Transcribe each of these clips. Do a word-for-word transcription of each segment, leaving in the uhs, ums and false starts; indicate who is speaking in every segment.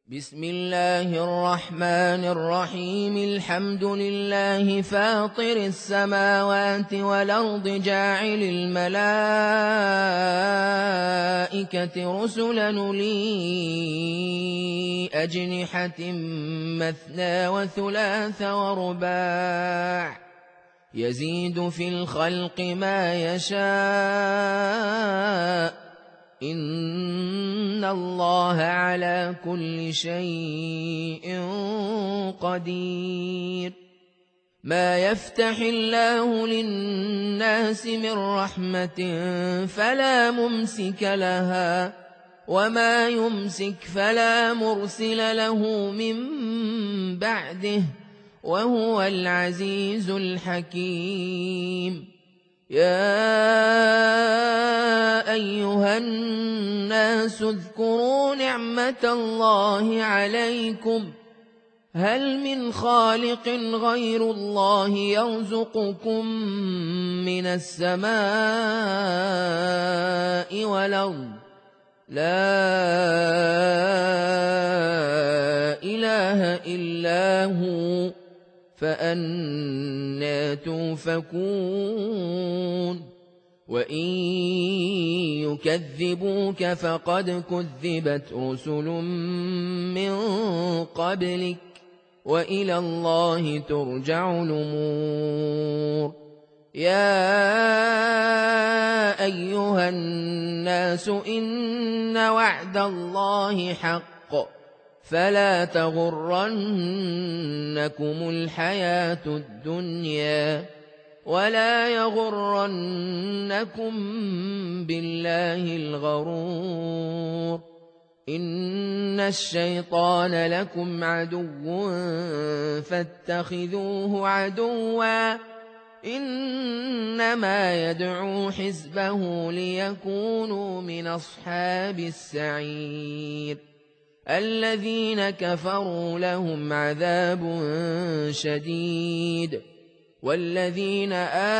Speaker 1: بسم الله الرحمن الرحيم الحمد لله فاطر السماوات والأرض جاعل الملائكة رسلا أولي أجنحة مثنى وثلاث ورباع يزيد في الخلق ما يشاء إن الله على كل شيء قدير. ما يفتح الله للناس من رحمة فلا ممسك لها وما يمسك فلا مرسل له من بعده وهو العزيز الحكيم. يا أيها الناس اذكروا نعمة الله عليكم هل من خالق غير الله يرزقكم من السماء والأرض لا إله إلا هو فأنى توفكون. وإن يكذبوك فقد كذبت رسل من قبلك وإلى الله ترجع الأمور. يا أيها الناس إن وعد الله حق فلا تغرنكم الحياة الدنيا ولا يغرنكم بالله الغرور. إن الشيطان لكم عدو فاتخذوه عدوا إنما يدعو حزبه ليكونوا من أصحاب السعير. الذين كفروا لهم عذاب شديد والذين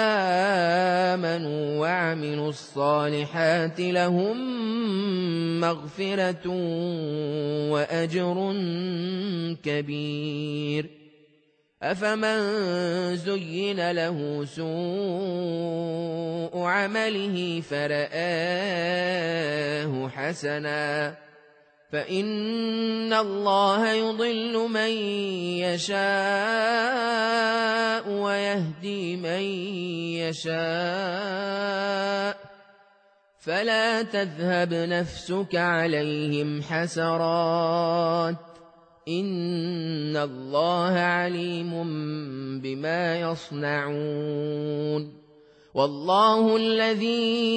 Speaker 1: آمنوا وعملوا الصالحات لهم مغفرة وأجر كبير. أفمن زين له سوء عمله فرآه حسنا فإن الله يضل من يشاء ويهدي من يشاء فلا تذهب نفسك عليهم حسرات إن الله عليم بما يصنعون. والله الذي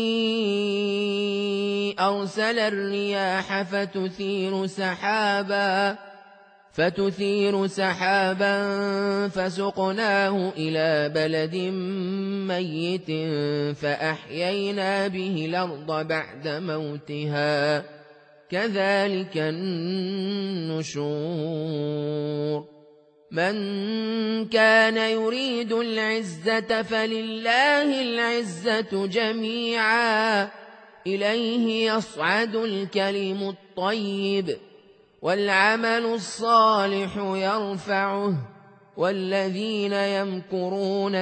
Speaker 1: أرسل الرياح فتثير سحابا فتثير سحابا فسقناه إلى بلد ميت فأحيينا به الأرض بعد موتها كذلك النشور. من كان يريد العزة فلله العزة جميعا إليه يصعد الكلم الطيب والعمل الصالح يرفعه والذين يمكرون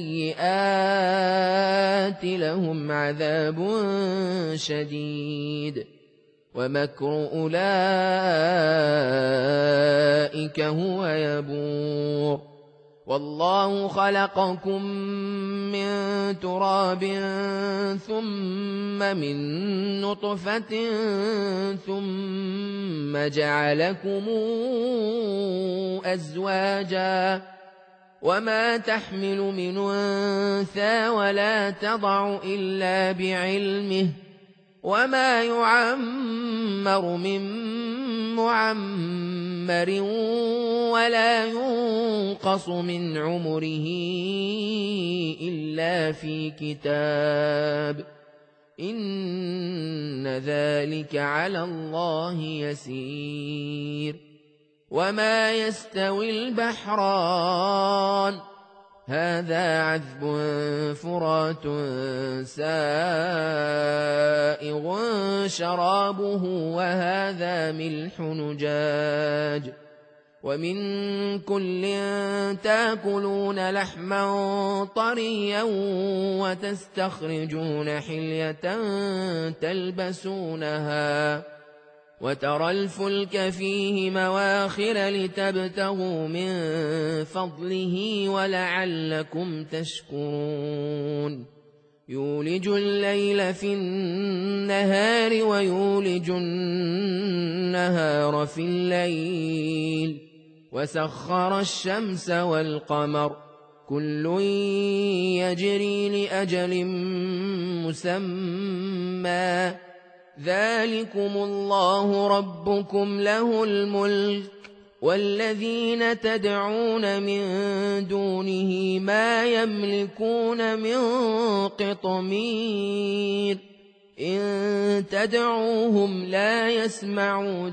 Speaker 1: السيئات لهم عذاب شديد ومكر أولئك هو يبور. والله خلقكم من تراب ثم من نطفة ثم جعلكم أزواجا وما تحمل من أنثى ولا تضع إلا بعلمه وما يعمر من معمر ولا ينقص من عمره إلا في كتاب إن ذلك على الله يسير. وما يستوي البحران هذا عذب فرات سائغ شرابه وهذا ملح نجاج ومن كل تاكلون لحما طريا وتستخرجون حلية تلبسونها وترى الفلك فيه مواخر لتبتغوا من فضله ولعلكم تشكرون يولج الليل في النهار ويولج النهار في الليل وسخر الشمس والقمر كل يجري لأجل مسمى ذلكم الله ربكم له الملك والذين تدعون من دونه ما يملكون من قطمير إن تدعوهم لا يسمعوا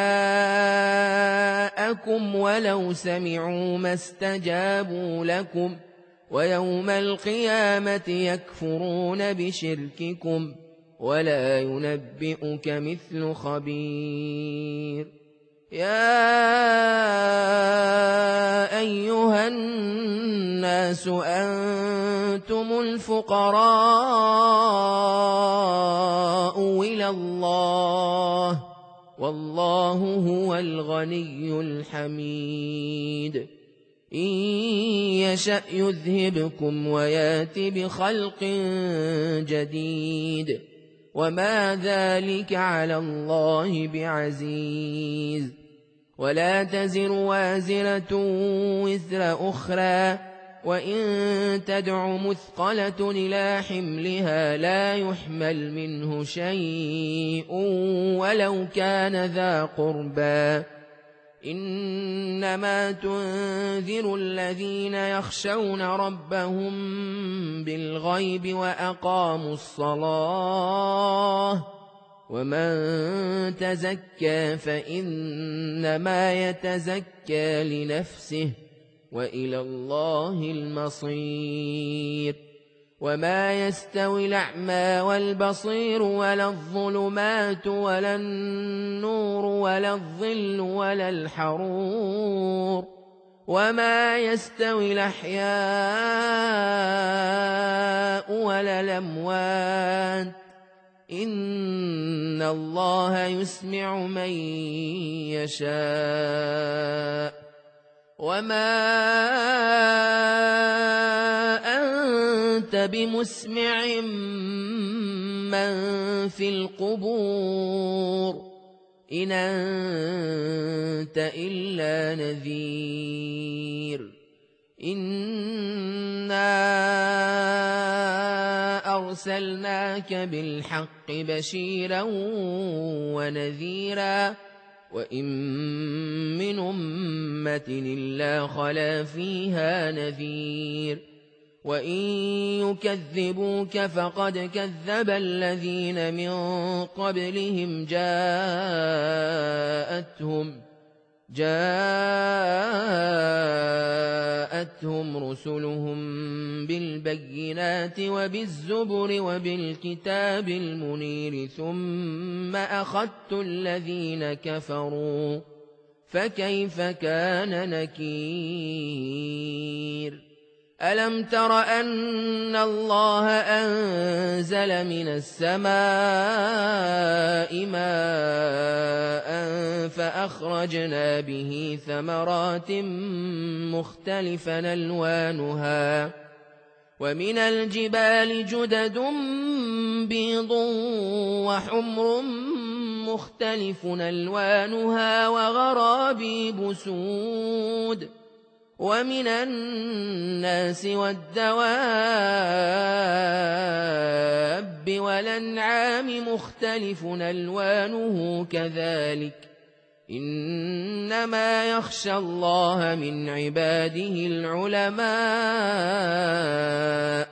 Speaker 1: دعاءكم ولو سمعوا ما استجابوا لكم ويوم القيامة يكفرون بشرككم ولا ينبئك مثل خبير يا أيها الناس أنتم الفقراء إلى الله والله هو الغني الحميد إن يشأ يذهبكم ويات بخلق جديد وما ذلك على الله بعزيز ولا تزر وازرة وزر أخرى وإن تدع مثقلة إلى حملها لا يحمل منه شيء ولو كان ذا قربى إنما تنذر الذين يخشون ربهم بالغيب وأقاموا الصلاة ومن تزكى فإنما يتزكى لنفسه وإلى الله المصير وما يستوي الأعمى والبصير ولا الظلمات ولا النور ولا الظل ولا الحرور وما يستوي الأحياء ولا الأموات إن الله يسمع من يشاء وما أنت بمسمع من في القبور إن أنت إلا نذير إنا أرسلناك بالحق بشيرا ونذيرا وإن من أمة إلا خلا فيها نذير وإن يكذبوك فقد كذب الذين من قبلهم جاءتهم جاءتهم رسلهم بالبينات وبالزبر وبالكتاب المنير ثم أخذت الذين كفروا فكيف كان نكير ألم تر أن الله أنزل من السماء ماء فأخرجنا به ثمرات مختلفا ألوانها ومن الجبال جدد بيض وحمر مختلف ألوانها وغرابيب سود ومن الناس والدواب والأنعام مختلف ألوانه كذلك إنما يخشى الله من عباده العلماء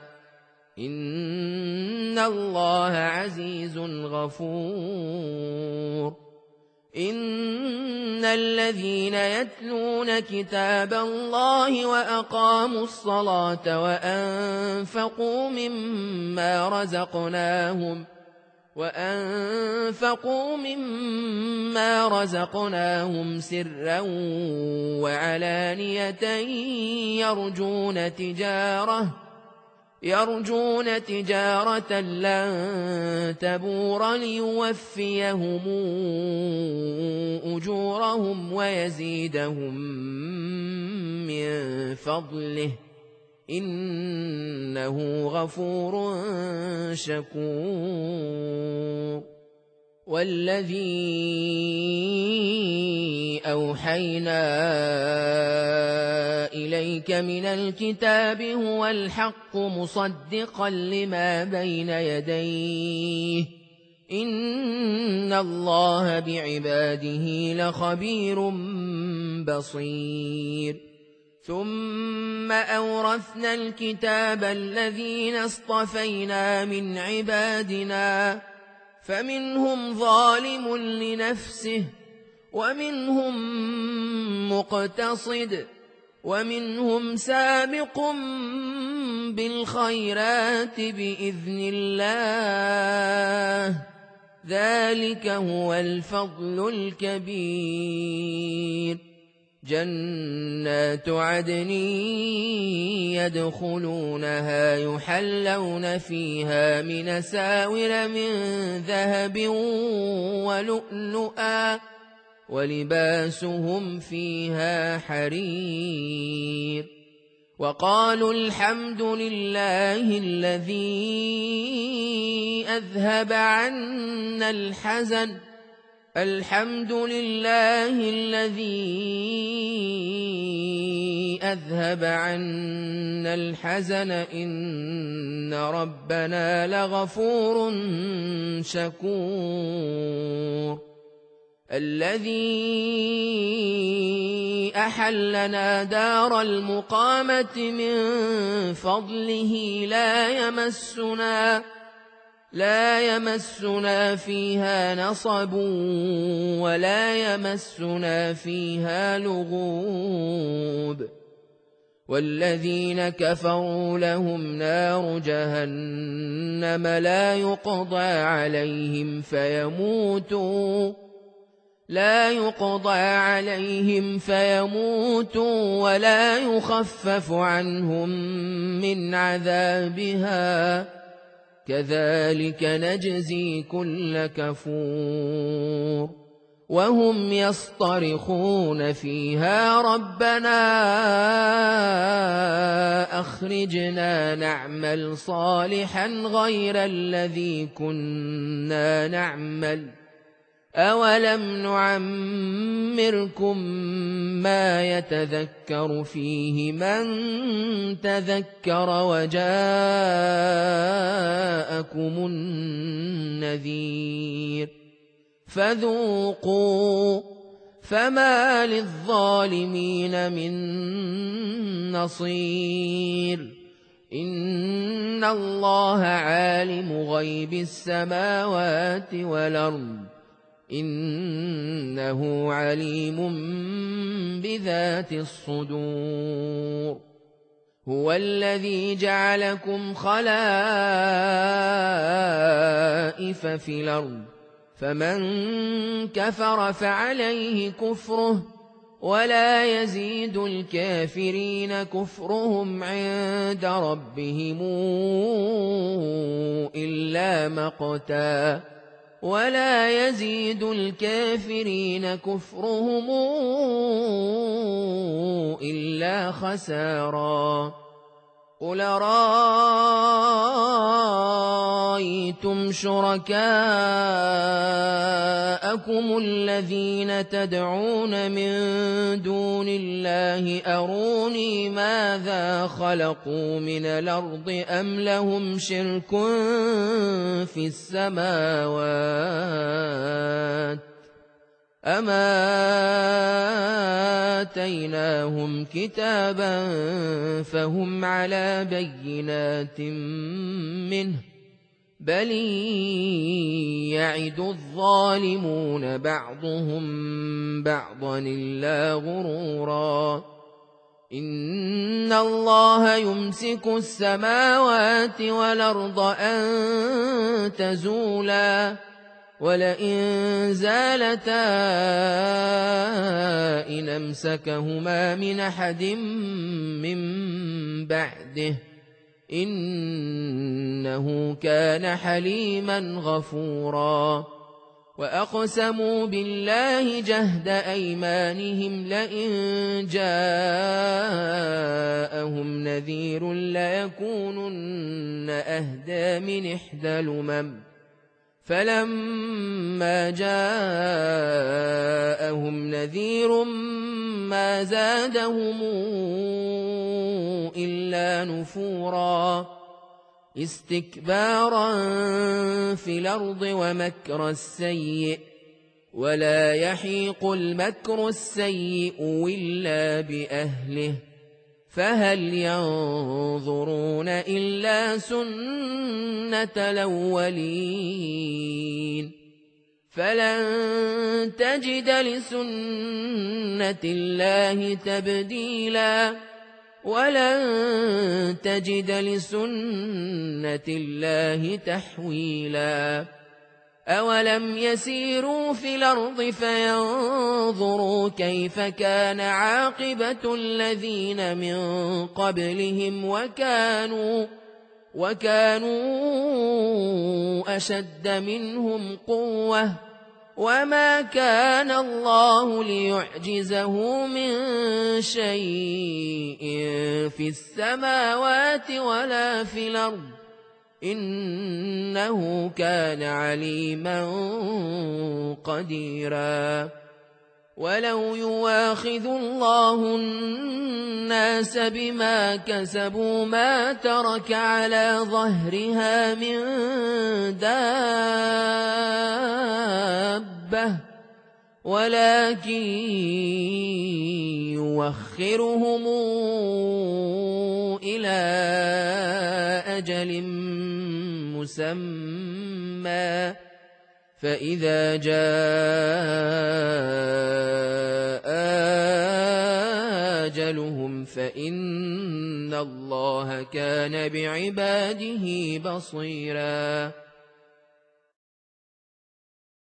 Speaker 1: إن الله عزيز غفور إن الذين يتلون كتاب الله وأقاموا الصلاة وأنفقوا مما رزقناهم وأنفقوا مما رزقناهم سرا وعلانية يرجون تجارة يرجون تجارة لن تبور ليوفيهم أجورهم ويزيدهم من فضله إنه غفور شكور. والذي أوحينا إليك من الكتاب هو الحق مصدقا لما بين يديه إن الله بعباده لخبير بصير. ثم أورثنا الكتاب الذين اصطفينا من عبادنا فمنهم ظالم لنفسه ومنهم مقتصد ومنهم سابق بالخيرات بإذن الله ذلك هو الفضل الكبير. جنات عدن يدخلونها يحلون فيها من ساور من ذهب ولؤلؤا ولباسهم فيها حرير. وقالوا الحمد لله الذي أذهب عنا الحزن الحمد لله الذي أذهب عنا الحزن إن ربنا لغفور شكور. الذي أحلنا دار المقامة من فضله لا يمسنا لا يمسنا فيها نصب ولا يمسنا فيها لغوب. والذين كفروا لهم نار جهنم لا يقضى عليهم فيموتوا لا يقضى عليهم فيموتوا ولا يخفف عنهم من عذابها كذلك نجزي كل كفور. وهم يصطرخون فيها ربنا أخرجنا نعمل صالحا غير الذي كنا نعمل أولم نعمركم ما يتذكر فيه من تذكر وجاءكم النذير فذوقوا فما للظالمين من نصير. إن الله عالم غيب السماوات والأرض إنه عليم بذات الصدور. هو الذي جعلكم خلائف في الأرض فمن كفر فعليه كفره ولا يزيد الكافرين كفرهم عند ربهم إلا مقتا ولا يزيد الكافرين كفرهم إلا خسارا. قل رأيتم شركاءكم الذين تدعون من دون الله أروني ماذا خلقوا من الأرض أم لهم شرك في السماوات أما آتيناهم كتابا فهم على بينات منه بل يعد الظالمون بعضهم بعضا إلا غرورا إن الله يمسك السماوات والأرض أن تزولا ولئن زالتا إن أمسكهما من أحد من بعده إنه كان حليما غفورا وأقسموا بالله جهد أيمانهم لئن جاءهم نذير ليكونن أهدى من إحدى الأمم فلما جاءهم نذير ما زادهم إلا نفورا استكبارا في الأرض ومكر السيء ولا يحيق المكر السيء إلا بأهله فهل ينظرون إلا سنة الأولين فلن تجد لسنة الله تبديلا ولن تجد لسنة الله تحويلا أولم يسيروا في الأرض فينظروا كيف كان عاقبة الذين من قبلهم وكانوا وكانوا أشد منهم قوة وما كان الله ليعجزه من شيء في السماوات ولا في الأرض إنه كان عليما قديرا ولو يواخذ الله الناس بما كسبوا ما ترك على ظهرها من دابة ولكن يوخرهم إلى أجل مسمى فإذا جاء أجلهم فإن الله كان بعباده بصيراً